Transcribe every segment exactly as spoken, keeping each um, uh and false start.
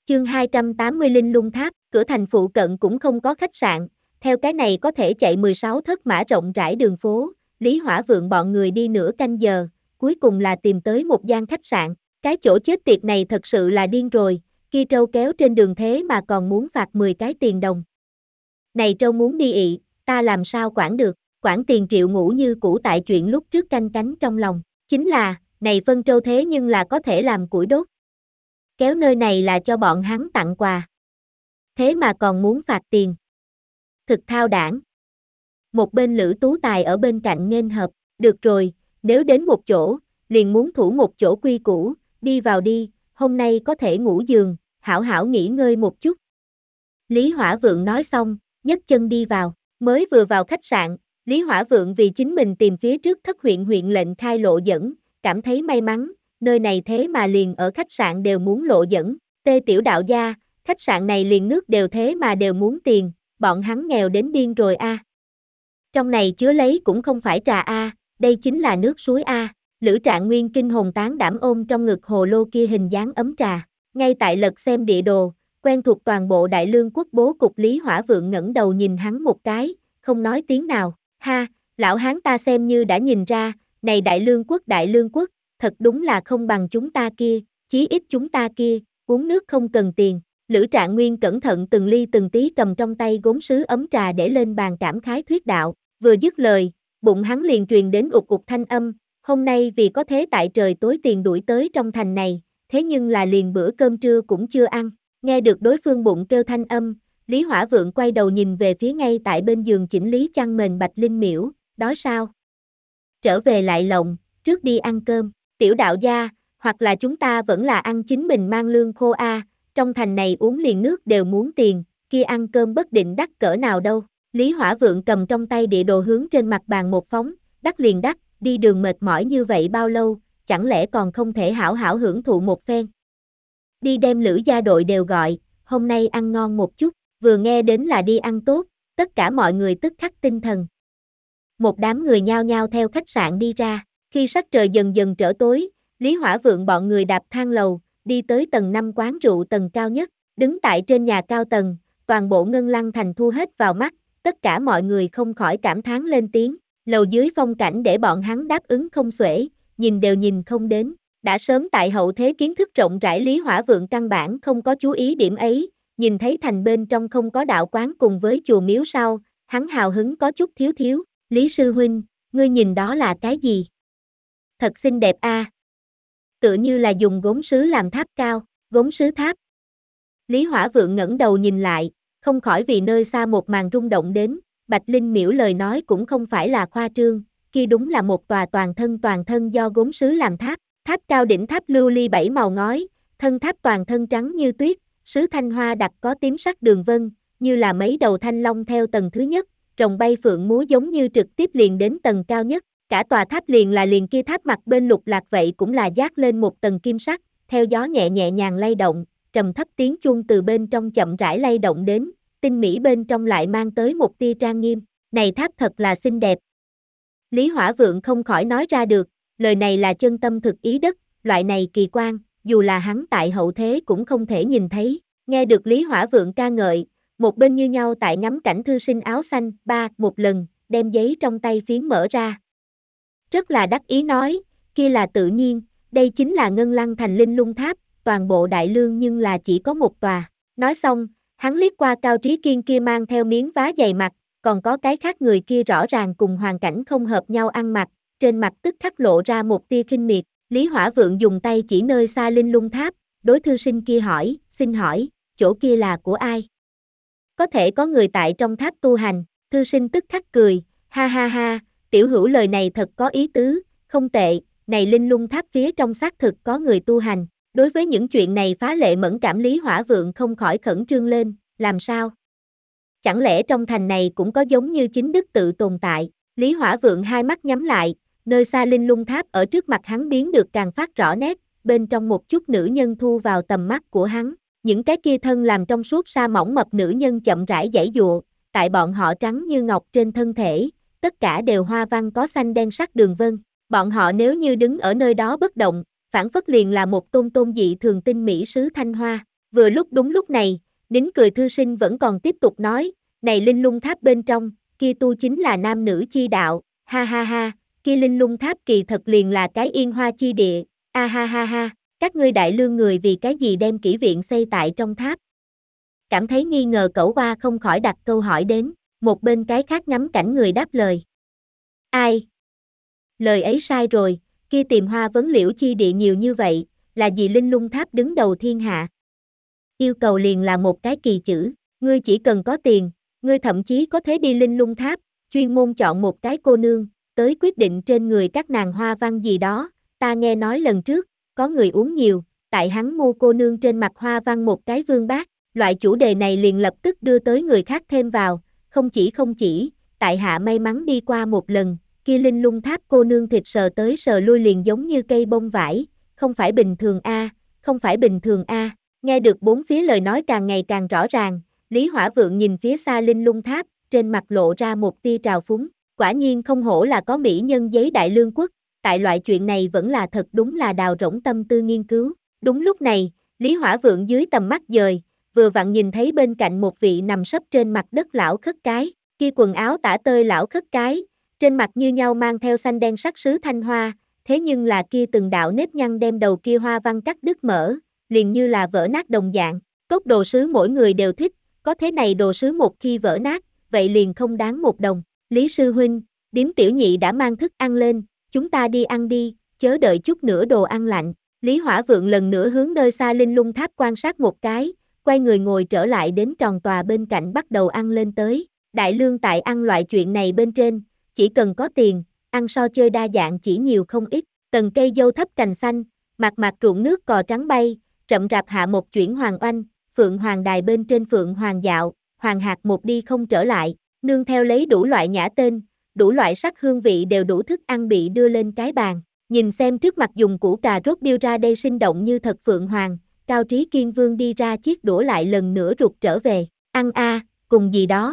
Chương hai trăm tám mươi Linh Lung Tháp, cửa thành phụ cận cũng không có khách sạn, theo cái này có thể chạy mười sáu thất mã rộng rãi đường phố, Lý Hỏa Vượng bọn người đi nửa canh giờ, cuối cùng là tìm tới một gian khách sạn, cái chỗ chết tiệt này thật sự là điên rồi, kia trâu kéo trên đường thế mà còn muốn phạt mười cái tiền đồng. Này trâu muốn đi ị, ta làm sao quản được, quản tiền triệu ngủ như cũ tại chuyện lúc trước canh cánh trong lòng, chính là, này phân trâu thế nhưng là có thể làm củi đốt. Kéo nơi này là cho bọn hắn tặng quà. Thế mà còn muốn phạt tiền. Thực thao đảng. Một bên Lữ Tú Tài ở bên cạnh nghênh hợp, được rồi, nếu đến một chỗ, liền muốn thủ một chỗ quy củ, đi vào đi, hôm nay có thể ngủ giường, hảo hảo nghỉ ngơi một chút. Lý Hỏa Vượng nói xong, nhấc chân đi vào, mới vừa vào khách sạn, Lý Hỏa Vượng vì chính mình tìm phía trước thất huyện huyện lệnh khai lộ dẫn, cảm thấy may mắn, nơi này thế mà liền ở khách sạn đều muốn lộ dẫn, Tê Tiểu Đạo gia, khách sạn này liền nước đều thế mà đều muốn tiền, bọn hắn nghèo đến điên rồi a. À. Trong này chứa lấy cũng không phải trà a, à, đây chính là nước suối a. À. Lữ Trạng Nguyên kinh hồn tán đảm ôm trong ngực hồ lô kia hình dáng ấm trà, ngay tại lật xem địa đồ, quen thuộc toàn bộ Đại Lương quốc bố cục Lý Hỏa Vượng ngẩng đầu nhìn hắn một cái, không nói tiếng nào, ha, lão hán ta xem như đã nhìn ra, này Đại Lương quốc Đại Lương quốc, thật đúng là không bằng chúng ta kia, chí ít chúng ta kia, uống nước không cần tiền. Lữ Trạng Nguyên cẩn thận từng ly từng tí cầm trong tay gốm sứ ấm trà để lên bàn cảm khái thuyết đạo, vừa dứt lời, bụng hắn liền truyền đến ụt ụt thanh âm, hôm nay vì có thế tại trời tối tiền đuổi tới trong thành này, thế nhưng là liền bữa cơm trưa cũng chưa ăn, nghe được đối phương bụng kêu thanh âm, Lý Hỏa Vượng quay đầu nhìn về phía ngay tại bên giường chỉnh lý chăn mền Bạch Linh Miễu, đói sao? Trở về lại lộng, trước đi ăn cơm, Tiểu Đạo gia, hoặc là chúng ta vẫn là ăn chính mình mang lương khô a, à, trong thành này uống liền nước đều muốn tiền, kia ăn cơm bất định đắt cỡ nào đâu. Lý Hỏa Vượng cầm trong tay địa đồ hướng trên mặt bàn một phóng, đắt liền đắt, đi đường mệt mỏi như vậy bao lâu, chẳng lẽ còn không thể hảo hảo hưởng thụ một phen. Đi đem Lữ gia đội đều gọi, hôm nay ăn ngon một chút, vừa nghe đến là đi ăn tốt, tất cả mọi người tức khắc tinh thần. Một đám người nhao nhao theo khách sạn đi ra, khi sắc trời dần dần trở tối, Lý Hỏa Vượng bọn người đạp thang lầu, đi tới tầng năm quán rượu tầng cao nhất, đứng tại trên nhà cao tầng, toàn bộ Ngân Lăng thành thu hết vào mắt, tất cả mọi người không khỏi cảm thán lên tiếng, lầu dưới phong cảnh để bọn hắn đáp ứng không xuể, nhìn đều nhìn không đến, đã sớm tại hậu thế kiến thức rộng rãi Lý Hỏa Vượng căn bản không có chú ý điểm ấy, nhìn thấy thành bên trong không có đạo quán cùng với chùa miếu sau, hắn hào hứng có chút thiếu thiếu, Lý sư huynh, ngươi nhìn đó là cái gì? Thật xinh đẹp a. À. Tựa như là dùng gốm sứ làm tháp cao, gốm sứ tháp. Lý Hỏa Vượng ngẩng đầu nhìn lại, không khỏi vì nơi xa một màn rung động đến, Bạch Linh Miễu lời nói cũng không phải là khoa trương, kia đúng là một tòa toàn thân toàn thân do gốm sứ làm tháp, tháp cao đỉnh tháp lưu ly bảy màu ngói, thân tháp toàn thân trắng như tuyết, sứ thanh hoa đặc có tím sắc đường vân, như là mấy đầu thanh long theo tầng thứ nhất, rồng bay phượng múa giống như trực tiếp liền đến tầng cao nhất. Cả tòa tháp liền là liền kia tháp mặt bên lục lạc vậy cũng là dát lên một tầng kim sắc, theo gió nhẹ nhẹ nhàng lay động, trầm thấp tiếng chuông từ bên trong chậm rãi lay động đến, tinh mỹ bên trong lại mang tới một tia trang nghiêm, này tháp thật là xinh đẹp. Lý Hỏa Vượng không khỏi nói ra được, lời này là chân tâm thực ý đất, loại này kỳ quan, dù là hắn tại hậu thế cũng không thể nhìn thấy, nghe được Lý Hỏa Vượng ca ngợi, một bên như nhau tại ngắm cảnh thư sinh áo xanh, ba, một lần, đem giấy trong tay phiến mở ra. Rất là đắc ý nói, kia là tự nhiên, đây chính là Ngân Lăng thành Linh Lung Tháp, toàn bộ Đại Lương nhưng là chỉ có một tòa. Nói xong, hắn liếc qua Cao Trí Kiên kia mang theo miếng vá dày mặt, còn có cái khác người kia rõ ràng cùng hoàn cảnh không hợp nhau ăn mặc, trên mặt tức khắc lộ ra một tia khinh miệt. Lý Hỏa Vượng dùng tay chỉ nơi xa Linh Lung Tháp, đối thư sinh kia hỏi, xin hỏi, chỗ kia là của ai? Có thể có người tại trong tháp tu hành, thư sinh tức khắc cười, ha ha ha. Tiểu hữu lời này thật có ý tứ, không tệ, này Linh Lung Tháp phía trong xác thực có người tu hành, đối với những chuyện này phá lệ mẫn cảm Lý Hỏa Vượng không khỏi khẩn trương lên, làm sao? Chẳng lẽ trong thành này cũng có giống như chính đức tự tồn tại, Lý Hỏa Vượng hai mắt nhắm lại, nơi xa Linh Lung Tháp ở trước mặt hắn biến được càng phát rõ nét, bên trong một chút nữ nhân thu vào tầm mắt của hắn, những cái kia thân làm trong suốt sa mỏng mập nữ nhân chậm rãi giãy dụa, tại bọn họ trắng như ngọc trên thân thể. Tất cả đều hoa văn có xanh đen sắc đường vân, bọn họ nếu như đứng ở nơi đó bất động, phản phất liền là một tôn tôn dị thường tinh mỹ sứ thanh hoa, Vừa lúc đúng lúc này, nín cười thư sinh vẫn còn tiếp tục nói, này linh lung tháp bên trong, kia tu chính là nam nữ chi đạo, ha ha ha, kia linh lung tháp kỳ thật liền là cái yên hoa chi địa, a ha ha ha, các ngươi đại lương người vì cái gì đem kỹ viện xây tại trong tháp. Cảm thấy nghi ngờ Cẩu Hoa không khỏi đặt câu hỏi đến, một bên cái khác ngắm cảnh người đáp lời. Ai? Lời ấy sai rồi, kia tìm hoa vấn liễu chi địa nhiều như vậy, là gì linh lung tháp đứng đầu thiên hạ. Yêu cầu liền là một cái kỳ chữ, ngươi chỉ cần có tiền, ngươi thậm chí có thể đi linh lung tháp, chuyên môn chọn một cái cô nương, tới quyết định trên người các nàng hoa văn gì đó, ta nghe nói lần trước, có người uống nhiều, tại hắn mua cô nương trên mặt hoa văn một cái vương bát, loại chủ đề này liền lập tức đưa tới người khác thêm vào, không chỉ không chỉ, tại hạ may mắn đi qua một lần, kia linh lung tháp cô nương thịt sờ tới sờ lui liền giống như cây bông vải, không phải bình thường a, không phải bình thường a. Nghe được bốn phía lời nói càng ngày càng rõ ràng, Lý Hỏa Vượng nhìn phía xa linh lung tháp, trên mặt lộ ra một tia trào phúng, quả nhiên không hổ là có mỹ nhân giấy đại lương quốc, tại loại chuyện này vẫn là thật đúng là đào rỗng tâm tư nghiên cứu. Đúng lúc này, Lý Hỏa Vượng dưới tầm mắt dời, vừa vặn nhìn thấy bên cạnh một vị nằm sấp trên mặt đất lão khất cái, kia quần áo tả tơi lão khất cái, trên mặt như nhau mang theo xanh đen sắc sứ thanh hoa, thế nhưng là kia từng đạo nếp nhăn đem đầu kia hoa văn cắt đứt mở, liền như là vỡ nát đồng dạng, cốt đồ sứ mỗi người đều thích, có thế này đồ sứ một khi vỡ nát, vậy liền không đáng một đồng. Lý sư huynh, điếm tiểu nhị đã mang thức ăn lên, chúng ta đi ăn đi, chớ đợi chút nữa đồ ăn lạnh. Lý Hỏa Vượng lần nữa hướng nơi xa linh lung tháp quan sát một cái, quay người ngồi trở lại đến tròn tòa bên cạnh bắt đầu ăn lên tới. Đại lương tại ăn loại chuyện này bên trên, chỉ cần có tiền, ăn so chơi đa dạng chỉ nhiều không ít, tầng cây dâu thấp cành xanh, mặt mặt ruộng nước cò trắng bay, rậm rạp hạ một chuyển hoàng oanh, phượng hoàng đài bên trên phượng hoàng dạo, hoàng hạt một đi không trở lại, nương theo lấy đủ loại nhã tên, đủ loại sắc hương vị đều đủ thức ăn bị đưa lên cái bàn, nhìn xem trước mặt dùng củ cà rốt điêu ra đây sinh động như thật phượng hoàng, Cao Trí Kiên Vương đi ra chiếc đũa lại lần nữa rụt trở về, ăn a, cùng gì đó.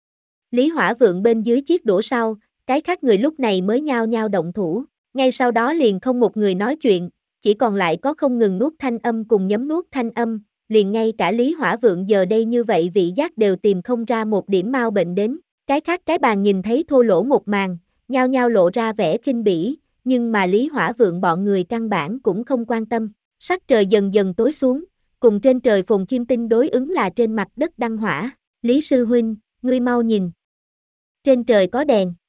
Lý Hỏa Vượng bên dưới chiếc đũa sau, cái khác người lúc này mới nhao nhao động thủ, ngay sau đó liền không một người nói chuyện, chỉ còn lại có không ngừng nuốt thanh âm cùng nhấm nuốt thanh âm, liền ngay cả Lý Hỏa Vượng giờ đây như vậy vị giác đều tìm không ra một điểm mau bệnh đến, cái khác cái bàn nhìn thấy thô lỗ một màn, nhao nhao lộ ra vẻ kinh bỉ, nhưng mà Lý Hỏa Vượng bọn người căn bản cũng không quan tâm, sắc trời dần dần tối xuống, cùng trên trời phồn chim tinh đối ứng là trên mặt đất đăng hỏa, Lý sư huynh, ngươi mau nhìn. Trên trời có đèn.